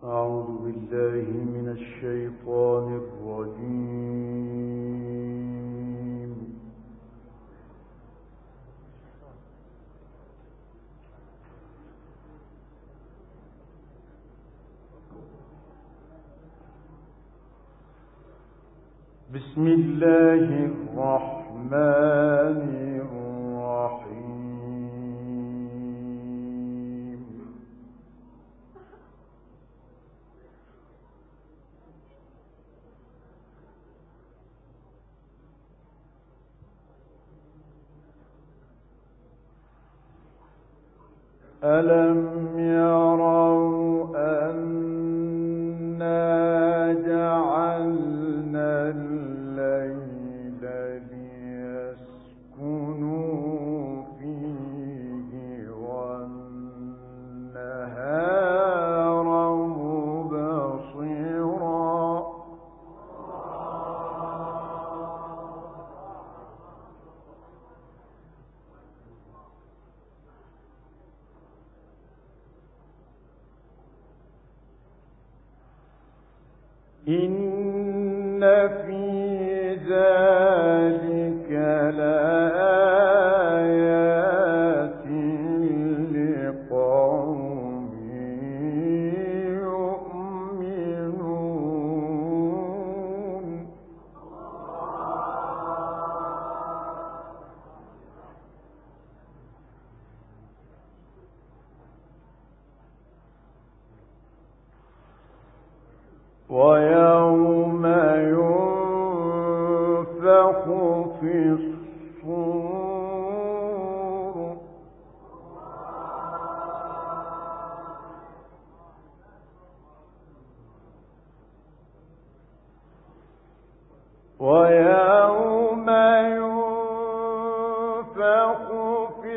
أعوذ بالله من الشيطان الرجيم. بسم الله الرحمن الرحيم. ألم يروا أنا جعلنا الليل ليسكنوا فيه والنهار مبصرا إن في ذلك لآيات لقوم يؤمنون. ويوم ينفخ في الصور ويوم ينفخ في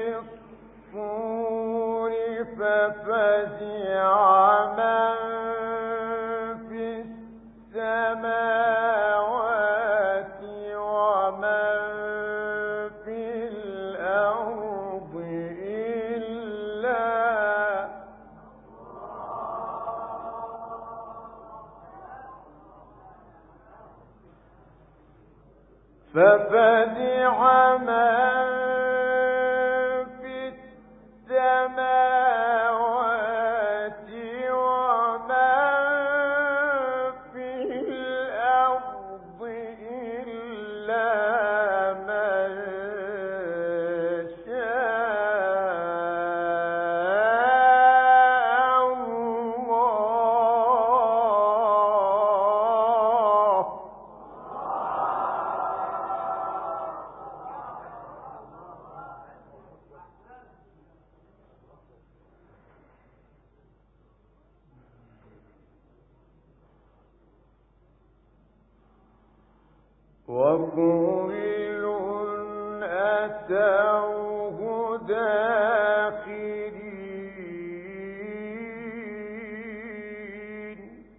الصور ففزع من في السماوات ومن في الأرض ففزع من في السماوات ومن في الأرض إلا من شاء الله. وكل أتوه داخرين.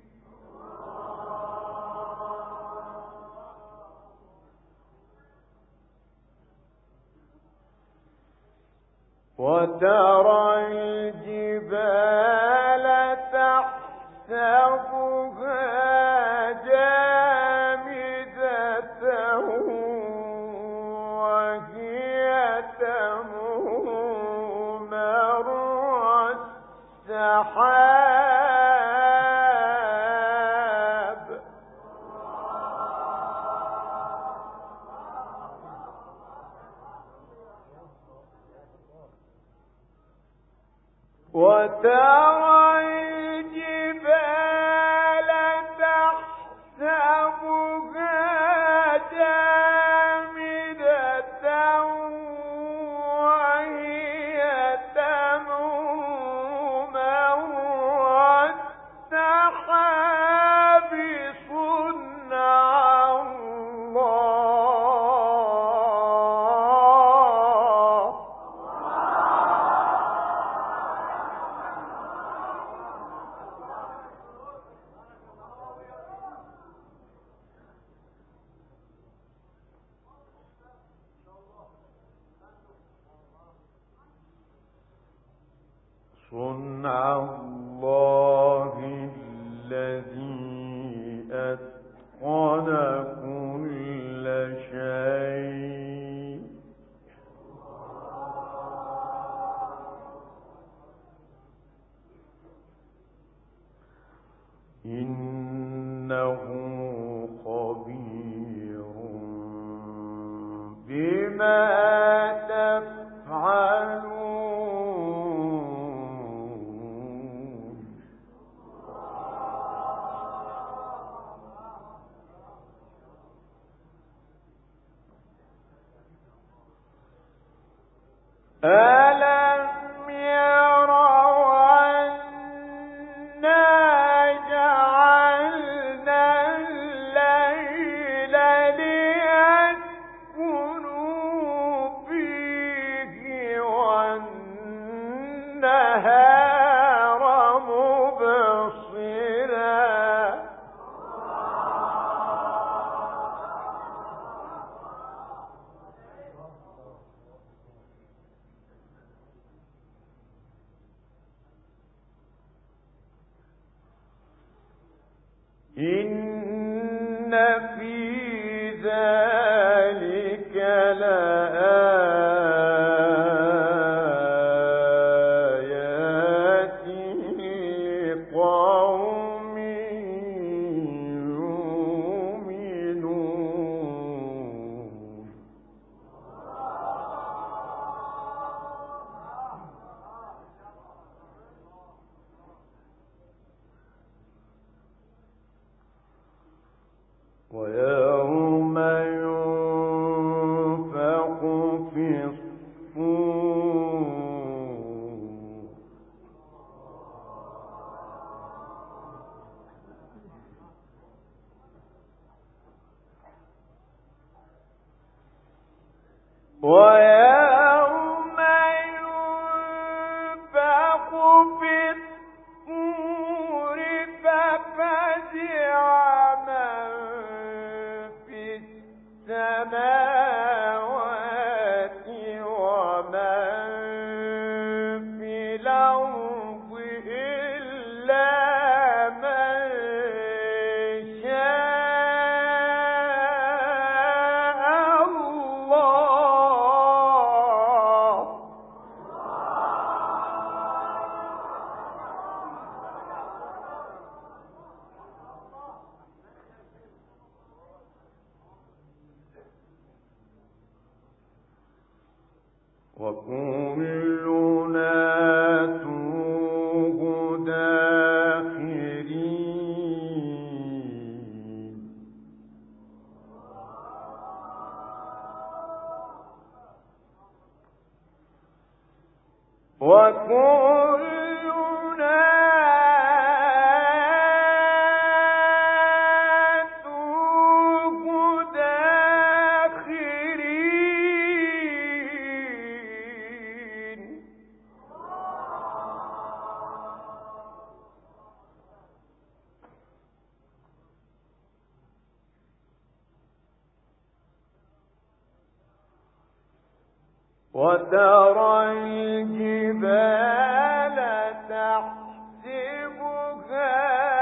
وترى الجبال تحسبها جامدة وهي تمر مر السحاب. وترى الجبال تحسبها جامدة وهي تمر مر السحاب صنع الله. صنع الله إنه خبير بما تفعلون. ألم يروا أنا جعلنا الليل ليسكنوا فيه والنهار مبصرا. إن في ذلك لآيات لقوم يؤمنون. ويوم ينفخ في الصور ويوم ينفخ في الصور ففزع من في السماوات ومن في الأرض إلا من شاء الله. وكلنا أتوه داخرين. وكلنا أتوه داخرين. وترى الجبال تحسبها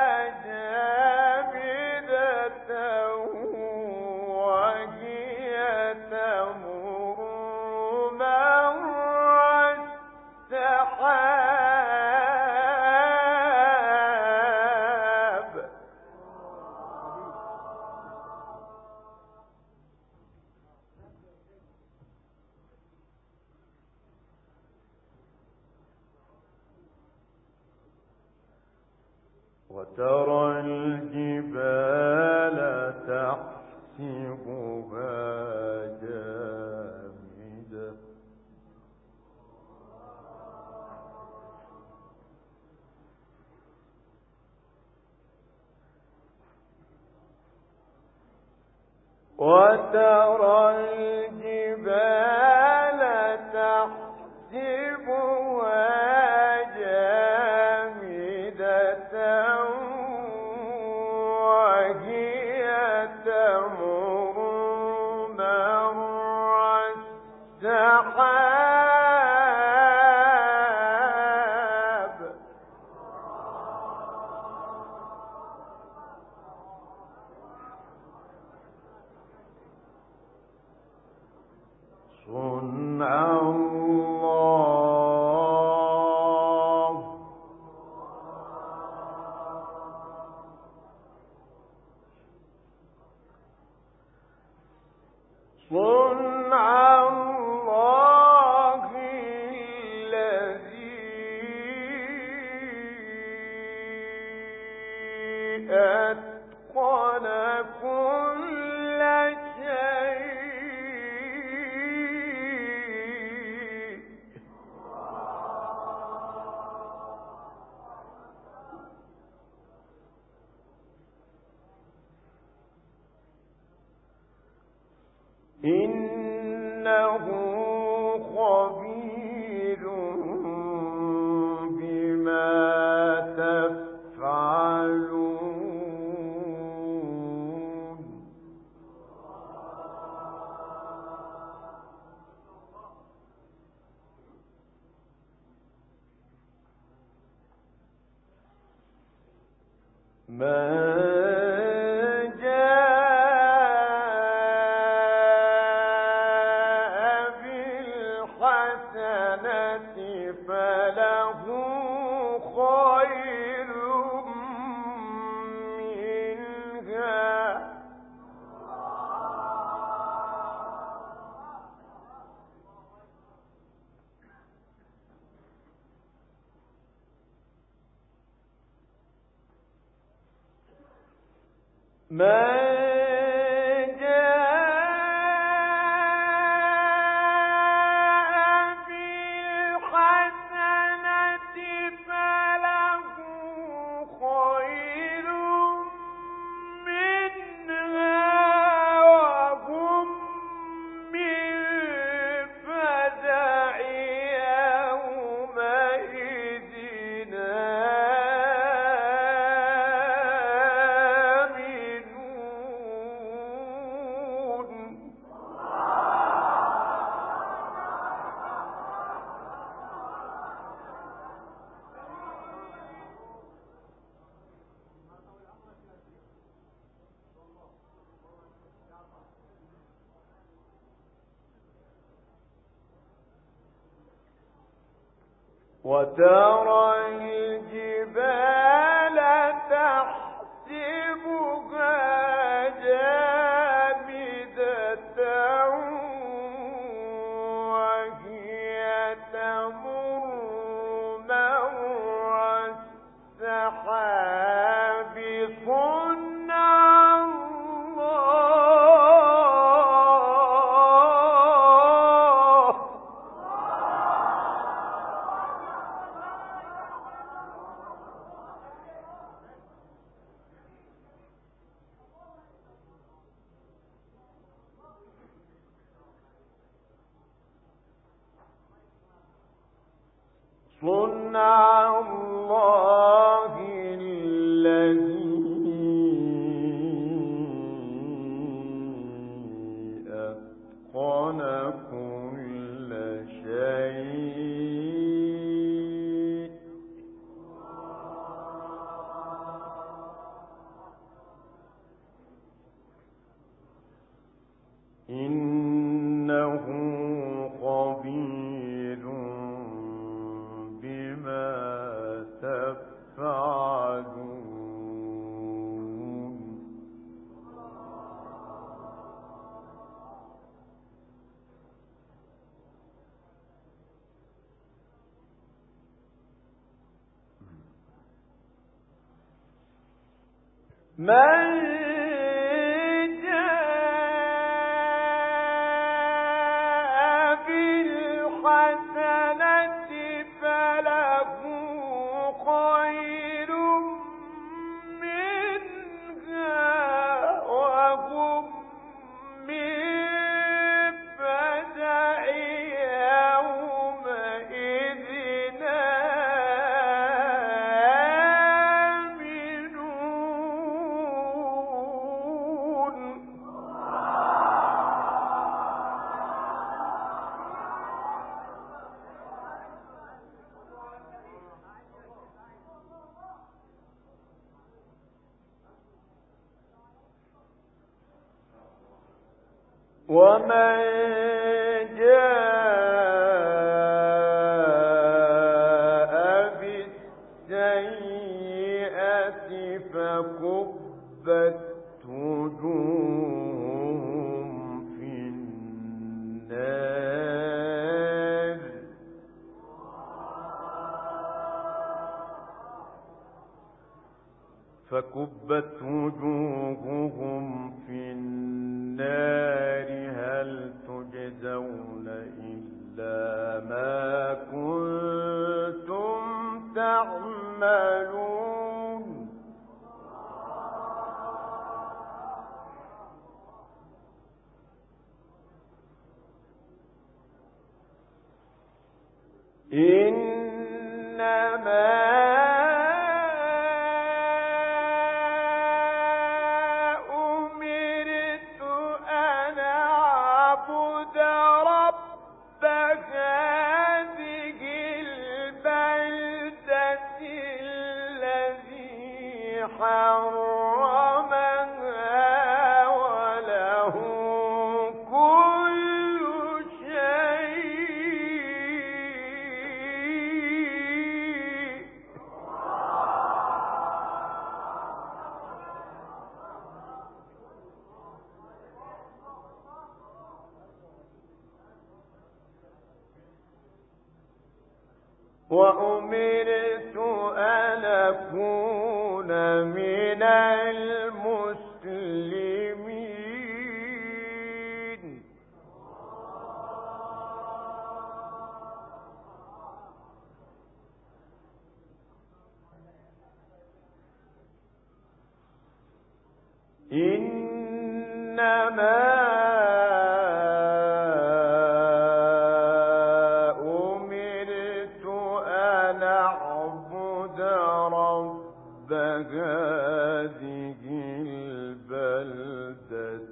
جامدة وهي تمر مر السحاب. وترى الجبال تحسبها جامدة وترى الجبال تحسبها جامدة وهي تمر مر السحاب. أتقن كل شيء. إنه خبير بما تفعلون. وترى الجبال تحسبها جامدة وهي تمر مر السحاب صنع الله. صنع الله الذي أتقن كل شيء. إنه خبير بما تفعلون. من جاء بالحسنة فله خير منها وهم من فزع يومئذ آمنون. ومن جاء بالسيئة فكبت وجوههم في النار فكبت وجوههم في النار هل تجزون إلا ما كنتم تعملون إنما حرمها وله كل شيء وأمرت أن أكون من المسلمين إنما هذه البلدة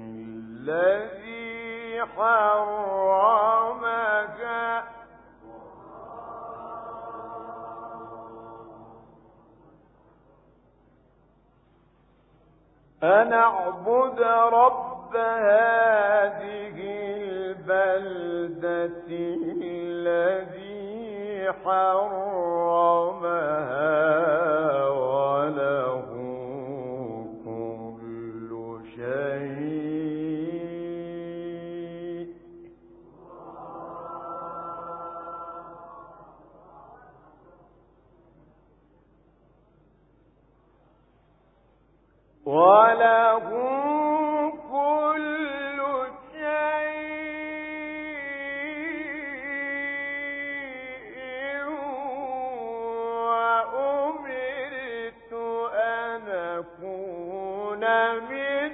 الذي حرمها أن أعبد رب هذه البلدة الذي حرمها وله كل شيء وأمرت أن أكون من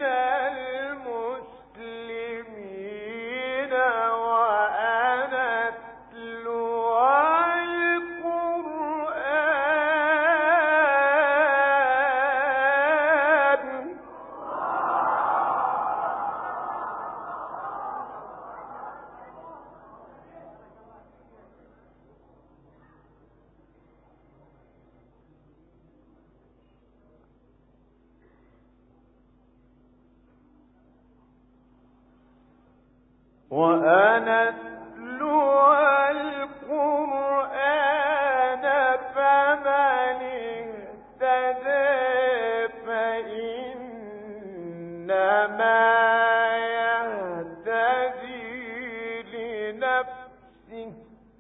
المسلمين وأن أتلو القرآن فمن اهتدى فإنما يهتدي لنفسه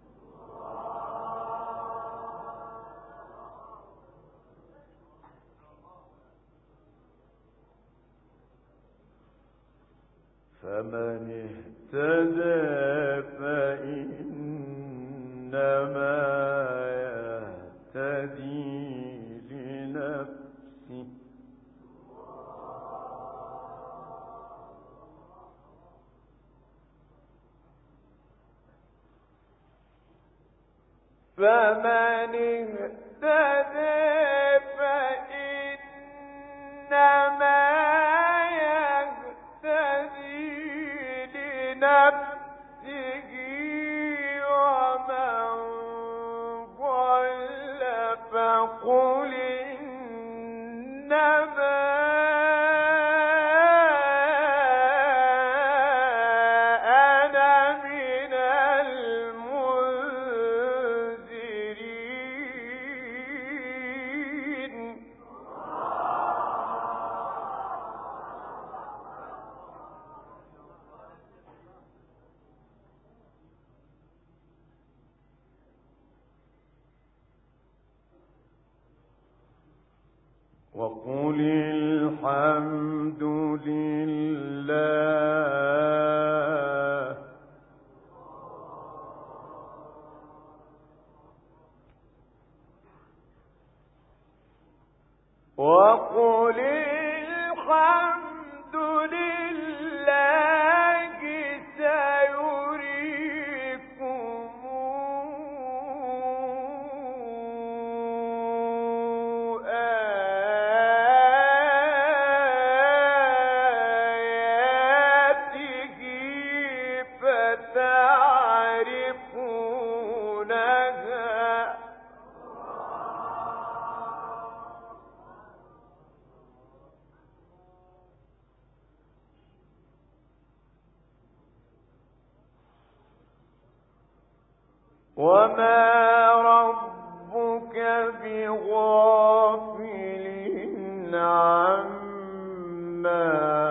فمن اهتدى فإنما يهتدي لنفسه فمن اهتدى فإنما نفسه ومن ضل فقل إنما أنا من المنذرين وقل الحمد لله وقل الحمد لله سيريكم آياته فتعرفونها وما ربك بغافل عما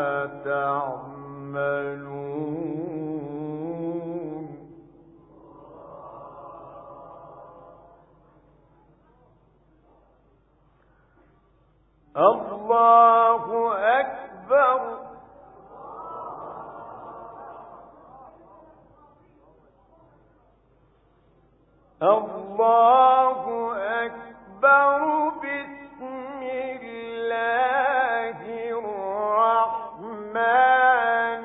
تعملون الله أكبر الله أكبر بسم الله الرحمن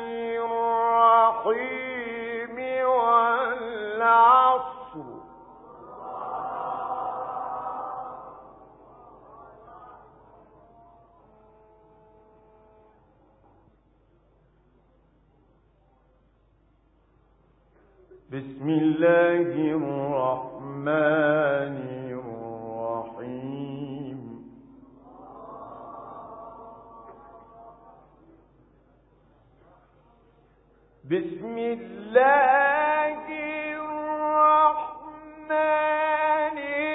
الرحيم والعصر بسم الله الرحمن الرحيم بسم الله الرحمن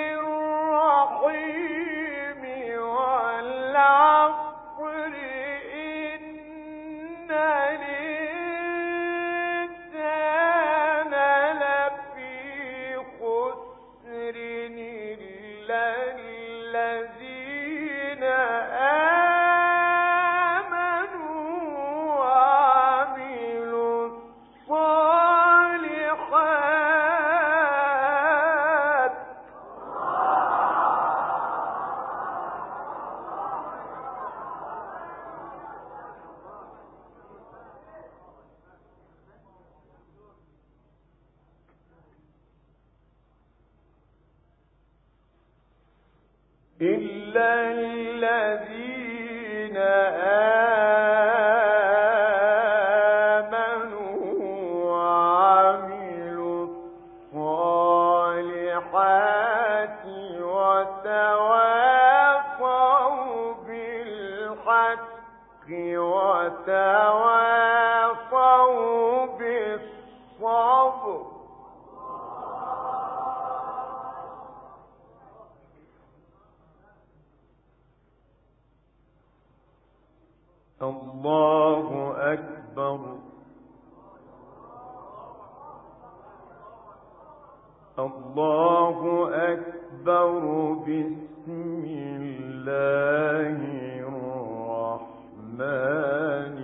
الرحيم والعصر إن الإنسان لفي خسر إلا الذين آمنوا وعملوا الصالحات إلا الذين آمنوا وعملوا الصالحات وتواصوا بالحق وتواصوا بالصبر الله أكبر الله أكبر بسم الله الرحمن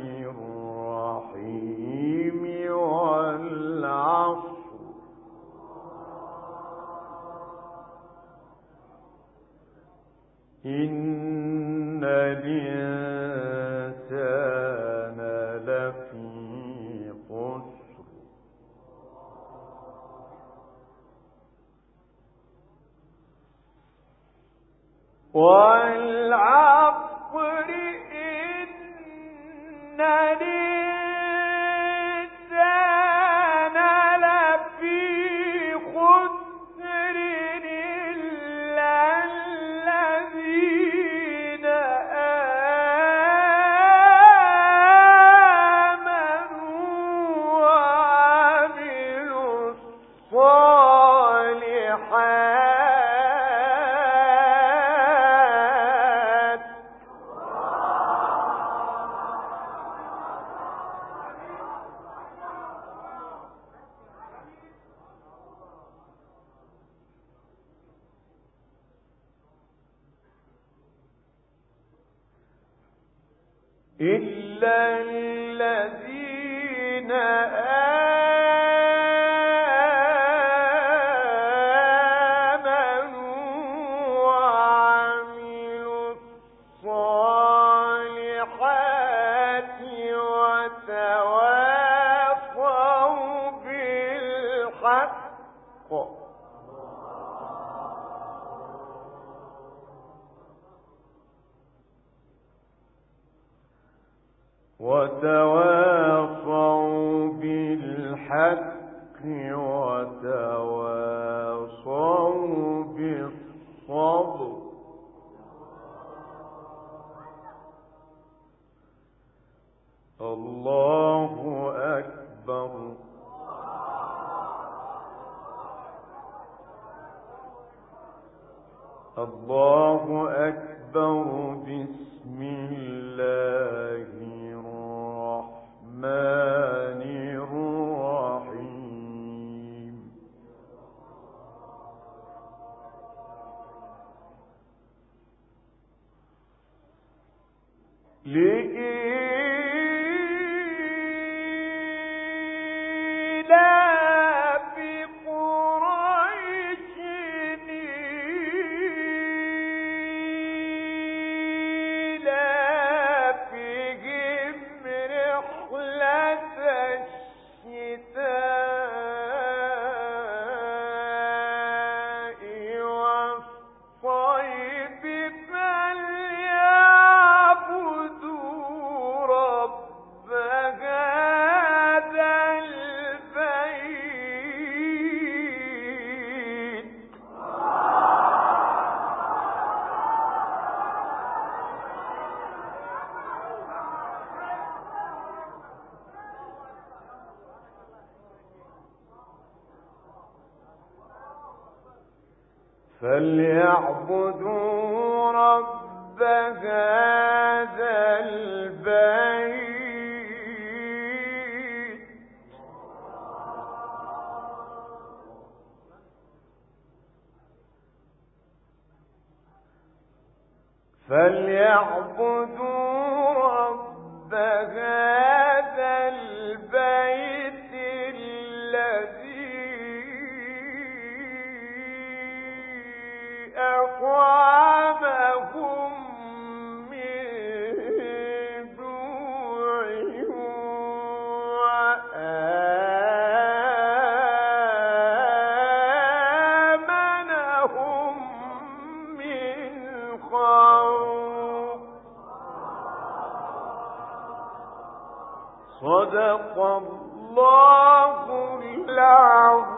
الرحيم والعصر إن الإنسان لفي خسر والعصر إن الإنسان لفي خسر إلا الذين إلا الذين وتواصوا بالحق وتواصوا بالصبر. الله أكبر. الله أكبر. بسم الله الرحمن الرحيم. لإيلاف قريش إيلافهم رحلة الشتاء والصيف فليعبدوا رب هذا البيت. فليعبدوا رب هذا البيت. فليعبدوا رب هذا البيت الذي أطعمهم من جوع وآمنهم من خوف. صدق الله العظيم.